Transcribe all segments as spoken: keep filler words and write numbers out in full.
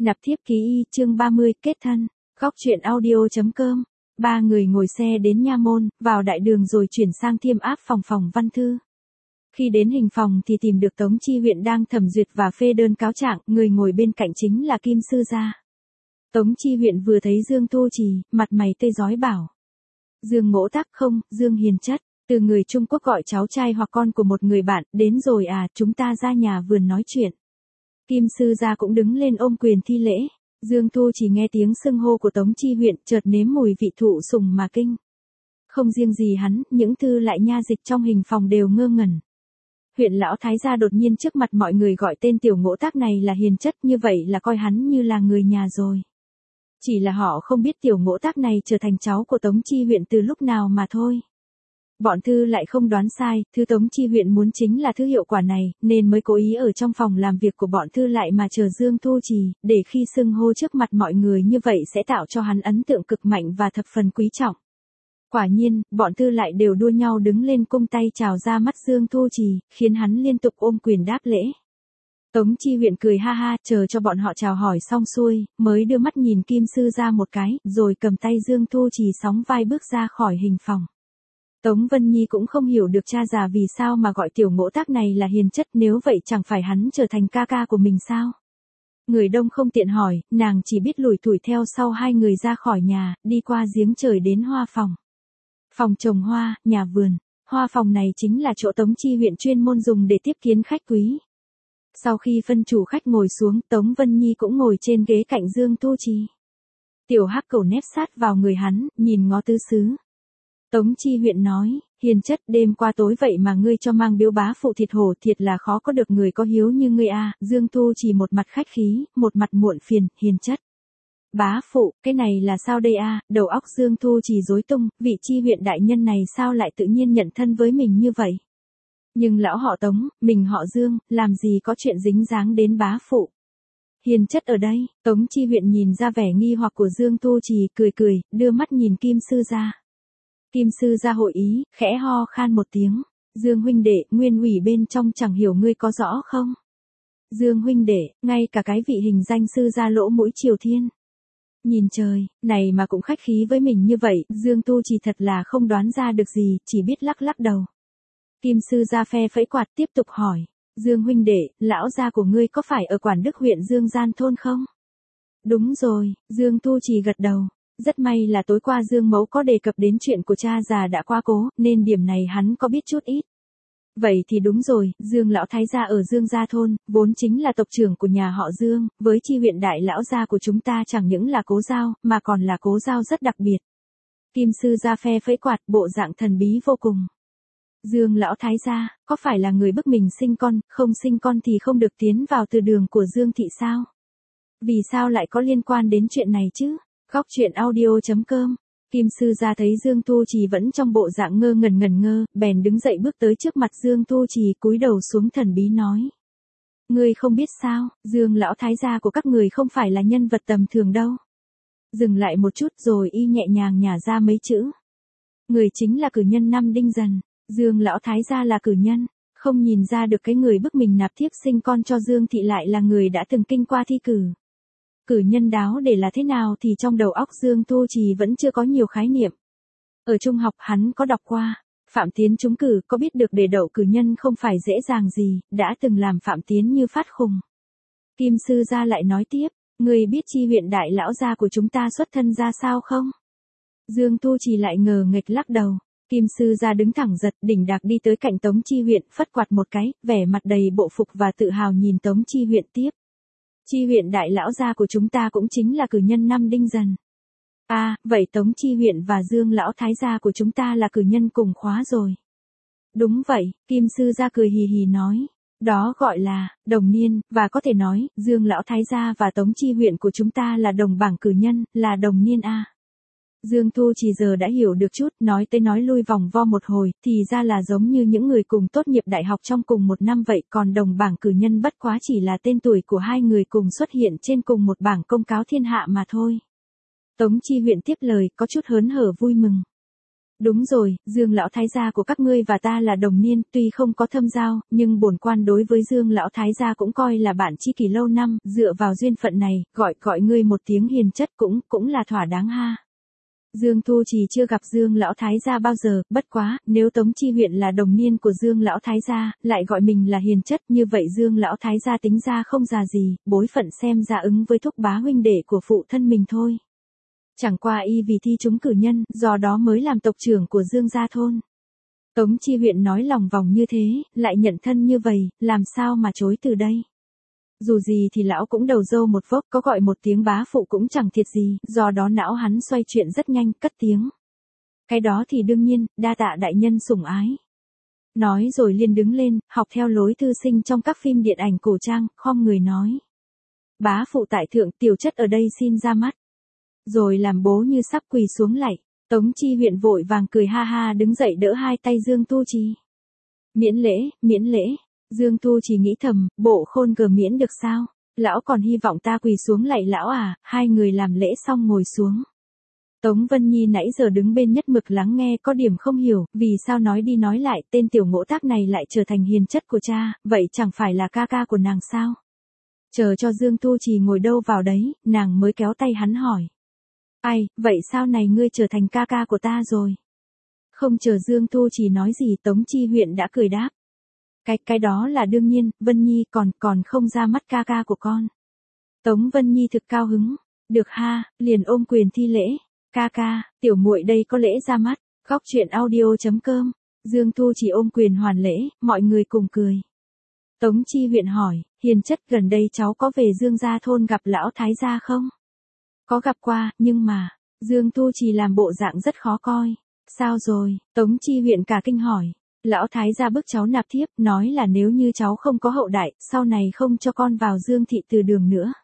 Nạp thiếp ký y chương ba mươi kết thân. Góc truyện audio.com. Ba người ngồi xe đến nha môn, vào đại đường rồi chuyển sang Thiêm Áp phòng phòng văn thư. Khi đến hình phòng thì tìm được Tống Chi Huyện đang thẩm duyệt và phê đơn cáo trạng, người ngồi bên cạnh chính là Kim Sư Gia. Tống Chi Huyện vừa thấy Dương Thu Trì, mặt mày tê rói bảo. Dương Ngỗ Tác không, Dương Hiền Chất, từ người Trung Quốc gọi cháu trai hoặc con của một người bạn, đến rồi à, chúng ta ra nhà vườn nói chuyện. Kim Sư Gia cũng đứng lên ôm quyền thi lễ. Dương Thu chỉ nghe tiếng xưng hô của Tống Chi Huyện, chợt nếm mùi vị thụ sủng mà kinh. Không riêng gì hắn, những thư lại nha dịch trong hình phòng đều ngơ ngẩn. Huyện lão thái gia đột nhiên trước mặt mọi người gọi tên Tiểu Ngỗ Tác này là Hiền Chất, như vậy là coi hắn như là người nhà rồi. Chỉ là họ không biết Tiểu Ngỗ Tác này trở thành cháu của Tống Chi Huyện từ lúc nào mà thôi. Bọn thư lại không đoán sai, thư Tống Chi Huyện muốn chính là thứ hiệu quả này, nên mới cố ý ở trong phòng làm việc của bọn thư lại mà chờ Dương Thu Trì, để khi xưng hô trước mặt mọi người như vậy sẽ tạo cho hắn ấn tượng cực mạnh và thập phần quý trọng. Quả nhiên, bọn thư lại đều đua nhau đứng lên cung tay chào ra mắt Dương Thu Trì, khiến hắn liên tục ôm quyền đáp lễ. Tống Chi Huyện cười ha ha, chờ cho bọn họ chào hỏi xong xuôi, mới đưa mắt nhìn Kim Sư Gia một cái, rồi cầm tay Dương Thu Trì sóng vai bước ra khỏi hình phòng. Tống Vân Nhi cũng không hiểu được cha già vì sao mà gọi Tiểu Ngỗ Tác này là Hiền Chất, nếu vậy chẳng phải hắn trở thành ca ca của mình sao? Người đông không tiện hỏi, nàng chỉ biết lủi thủi theo sau hai người ra khỏi nhà, đi qua giếng trời đến hoa phòng. Phòng trồng hoa, nhà vườn, hoa phòng này chính là chỗ Tống Chi Huyện chuyên môn dùng để tiếp kiến khách quý. Sau khi phân chủ khách ngồi xuống, Tống Vân Nhi cũng ngồi trên ghế cạnh Dương Thu Trì. Tiểu Hắc Cẩu nép sát vào người hắn, nhìn ngó tứ xứ. Tống Chi Huyện nói, Hiền Chất, đêm qua tối vậy mà ngươi cho mang biếu bá phụ thịt hổ, thiệt là khó có được người có hiếu như ngươi a. Dương Thu Trì một mặt khách khí, một mặt muộn phiền. Hiền Chất, bá phụ, cái này là sao đây a? Đầu óc Dương Thu Trì rối tung, vị Chi Huyện đại nhân này sao lại tự nhiên nhận thân với mình như vậy? Nhưng lão họ Tống, mình họ Dương, làm gì có chuyện dính dáng đến bá phụ? Hiền Chất ở đây. Tống Chi Huyện nhìn ra vẻ nghi hoặc của Dương Thu Trì, cười cười, đưa mắt nhìn Kim Sư Gia. Kim Sư Gia hội ý, khẽ ho khan một tiếng. Dương huynh đệ, nguyên ủy bên trong chẳng hiểu ngươi có rõ không? Dương huynh đệ, ngay cả cái vị hình danh Sư Gia lỗ mũi Triều Thiên. Nhìn trời, này mà cũng khách khí với mình như vậy, Dương Tu chỉ thật là không đoán ra được gì, chỉ biết lắc lắc đầu. Kim Sư Gia phe phẩy quạt tiếp tục hỏi. Dương huynh đệ, lão gia của ngươi có phải ở Quản Đức huyện Dương Gian thôn không? Đúng rồi, Dương Tu Trì gật đầu. Rất may là tối qua Dương Mẫu có đề cập đến chuyện của cha già đã qua cố, nên điểm này hắn có biết chút ít. Vậy thì đúng rồi, Dương lão thái gia ở Dương Gia thôn, vốn chính là tộc trưởng của nhà họ Dương, với Chi Huyện đại lão gia của chúng ta chẳng những là cố giao, mà còn là cố giao rất đặc biệt. Kim Sư Gia phe phẩy quạt, bộ dạng thần bí vô cùng. Dương lão thái gia, có phải là người bức mình sinh con, không sinh con thì không được tiến vào từ đường của Dương thị sao? Vì sao lại có liên quan đến chuyện này chứ? Góc truyện audio.com. Kim Sư Gia thấy Dương Thu Trì vẫn trong bộ dạng ngơ ngẩn ngẩn ngơ, bèn đứng dậy bước tới trước mặt Dương Thu Trì, cúi đầu xuống thần bí nói. Ngươi không biết sao, Dương lão thái gia của các người không phải là nhân vật tầm thường đâu. Dừng lại một chút rồi y nhẹ nhàng nhả ra mấy chữ. Người chính là cử nhân năm Đinh Dần. Dương lão thái gia là cử nhân, không nhìn ra được cái người bức mình nạp thiếp sinh con cho Dương thị lại là người đã từng kinh qua thi cử. Cử nhân đáo để là thế nào thì trong đầu óc Dương Thu Trì vẫn chưa có nhiều khái niệm. Ở trung học hắn có đọc qua, Phạm Tiến trúng cử, có biết được để đậu cử nhân không phải dễ dàng gì, đã từng làm Phạm Tiến như phát khùng. Kim Sư Gia lại nói tiếp, người biết Chi Huyện đại lão gia của chúng ta xuất thân ra sao không? Dương Thu Trì lại ngờ nghệch lắc đầu. Kim Sư Gia đứng thẳng giật, đỉnh đạc đi tới cạnh Tống Chi Huyện, phất quạt một cái, vẻ mặt đầy bộ phục và tự hào nhìn Tống Chi Huyện tiếp. Chi Huyện đại lão gia của chúng ta cũng chính là cử nhân năm Đinh Dần. À, vậy Tống Chi Huyện và Dương lão thái gia của chúng ta là cử nhân cùng khóa rồi. Đúng vậy, Kim Sư Gia cười hì hì nói. Đó gọi là đồng niên, và có thể nói, Dương lão thái gia và Tống Chi Huyện của chúng ta là đồng bảng cử nhân, là đồng niên a. Dương Thu Trì giờ đã hiểu được chút, nói tới nói lui vòng vo một hồi, thì ra là giống như những người cùng tốt nghiệp đại học trong cùng một năm vậy, còn đồng bảng cử nhân bất quá chỉ là tên tuổi của hai người cùng xuất hiện trên cùng một bảng công cáo thiên hạ mà thôi. Tống Chi Huyện tiếp lời, có chút hớn hở vui mừng. Đúng rồi, Dương lão thái gia của các ngươi và ta là đồng niên, tuy không có thâm giao, nhưng bổn quan đối với Dương lão thái gia cũng coi là bạn tri kỷ lâu năm, dựa vào duyên phận này, gọi gọi ngươi một tiếng hiền chất cũng, cũng là thỏa đáng ha. Dương Thu Trì chưa gặp Dương lão thái gia bao giờ, bất quá, nếu Tống Chi huyện là đồng niên của Dương lão thái gia, lại gọi mình là hiền chất, như vậy Dương lão thái gia tính ra không già gì, bối phận xem ra ứng với thúc bá huynh đệ của phụ thân mình thôi. Chẳng qua y vì thi trúng cử nhân, do đó mới làm tộc trưởng của Dương gia thôn. Tống Chi huyện nói lòng vòng như thế, lại nhận thân như vậy, làm sao mà chối từ đây. Dù gì thì lão cũng đầu dâu một vốc, có gọi một tiếng bá phụ cũng chẳng thiệt gì, do đó não hắn xoay chuyện rất nhanh, cất tiếng. Cái đó thì đương nhiên, đa tạ đại nhân sủng ái. Nói rồi liền đứng lên, học theo lối thư sinh trong các phim điện ảnh cổ trang, khom người nói. Bá phụ tại thượng, tiểu chất ở đây xin ra mắt. Rồi làm bố như sắp quỳ xuống lạy, Tống Chi huyện vội vàng cười ha ha đứng dậy đỡ hai tay Dương Tu Trì. Miễn lễ, miễn lễ, Dương Tu Trì nghĩ thầm, bộ khôn gờ miễn được sao, lão còn hy vọng ta quỳ xuống lạy lão à, hai người làm lễ xong ngồi xuống. Tống Vân Nhi nãy giờ đứng bên nhất mực lắng nghe có điểm không hiểu, vì sao nói đi nói lại tên tiểu ngỗ tác này lại trở thành hiền chất của cha, vậy chẳng phải là ca ca của nàng sao? Chờ cho Dương Tu Trì ngồi đâu vào đấy, nàng mới kéo tay hắn hỏi. Ai, vậy sao này ngươi trở thành ca ca của ta rồi? Không chờ Dương Tu Trì nói gì Tống Chi huyện đã cười đáp. Cái, cái đó là đương nhiên, Vân Nhi còn, còn không ra mắt ca ca của con. Tống Vân Nhi thực cao hứng. Được ha, liền ôm quyền thi lễ. Ca ca, tiểu muội đây có lễ ra mắt. Góc truyện audio chấm com. Dương Thu chỉ ôm quyền hoàn lễ, mọi người cùng cười. Tống Chi huyện hỏi, hiền chất gần đây cháu có về Dương gia thôn gặp lão thái gia không? Có gặp qua, nhưng mà, Dương Tu Trì làm bộ dạng rất khó coi. Sao rồi? Tống Chi huyện cả kinh hỏi. Lão thái gia bức cháu nạp thiếp, nói là nếu như cháu không có hậu đại, sau này không cho con vào Dương thị từ đường nữa.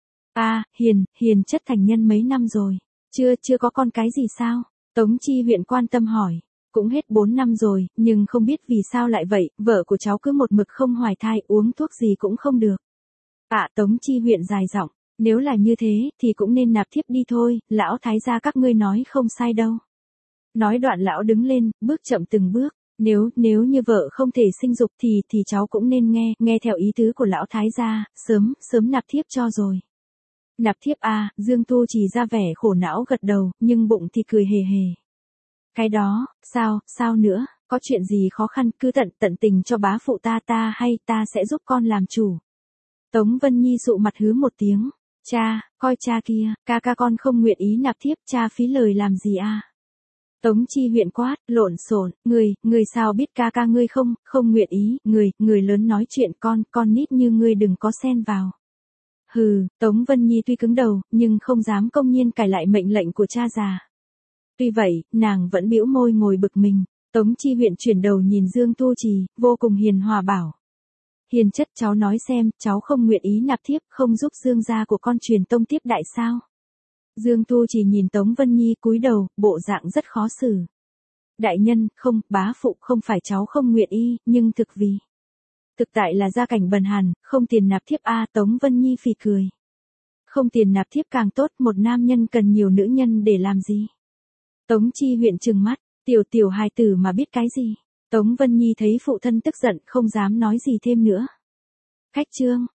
À, hiền, hiền chất thành nhân mấy năm rồi. Chưa, chưa có con cái gì sao? Tống Chi huyện quan tâm hỏi. Cũng hết bốn năm rồi, nhưng không biết vì sao lại vậy, vợ của cháu cứ một mực không hoài thai, uống thuốc gì cũng không được. À, Tống Chi huyện dài giọng. Nếu là như thế, thì cũng nên nạp thiếp đi thôi, lão thái gia các ngươi nói không sai đâu. Nói đoạn lão đứng lên, bước chậm từng bước, nếu, nếu như vợ không thể sinh dục thì, thì cháu cũng nên nghe, nghe theo ý tứ của lão thái gia, sớm, sớm nạp thiếp cho rồi. Nạp thiếp à, Dương Tu Trì ra vẻ khổ não gật đầu, nhưng bụng thì cười hề hề. Cái đó, sao, sao nữa, có chuyện gì khó khăn, cứ tận, tận tình cho bá phụ ta ta hay ta sẽ giúp con làm chủ. Tống Vân Nhi sụ mặt hứ một tiếng. Cha, coi cha kia, ca ca con không nguyện ý nạp thiếp, cha phí lời làm gì à? Tống Chi huyện quát, lộn xộn, người, người sao biết ca ca ngươi không, không nguyện ý, người, người lớn nói chuyện con, con nít như ngươi đừng có xen vào. Hừ, Tống Vân Nhi tuy cứng đầu, nhưng không dám công nhiên cải lại mệnh lệnh của cha già. Tuy vậy, nàng vẫn bĩu môi ngồi bực mình. Tống Chi huyện chuyển đầu nhìn Dương Tu Trì, vô cùng hiền hòa bảo. Hiền chất cháu nói xem, cháu không nguyện ý nạp thiếp, không giúp Dương gia của con truyền tông tiếp đại sao? Dương Tu Trì nhìn Tống Vân Nhi cúi đầu, bộ dạng rất khó xử. Đại nhân, không, bá phụ không phải cháu không nguyện ý, nhưng thực vì. Thực tại là gia cảnh bần hàn, không tiền nạp thiếp a. Tống Vân Nhi phì cười. Không tiền nạp thiếp càng tốt, một nam nhân cần nhiều nữ nhân để làm gì? Tống Chi huyện trừng mắt, tiểu tiểu hài tử mà biết cái gì? Tống Vân Nhi thấy phụ thân tức giận, không dám nói gì thêm nữa. Khách trương.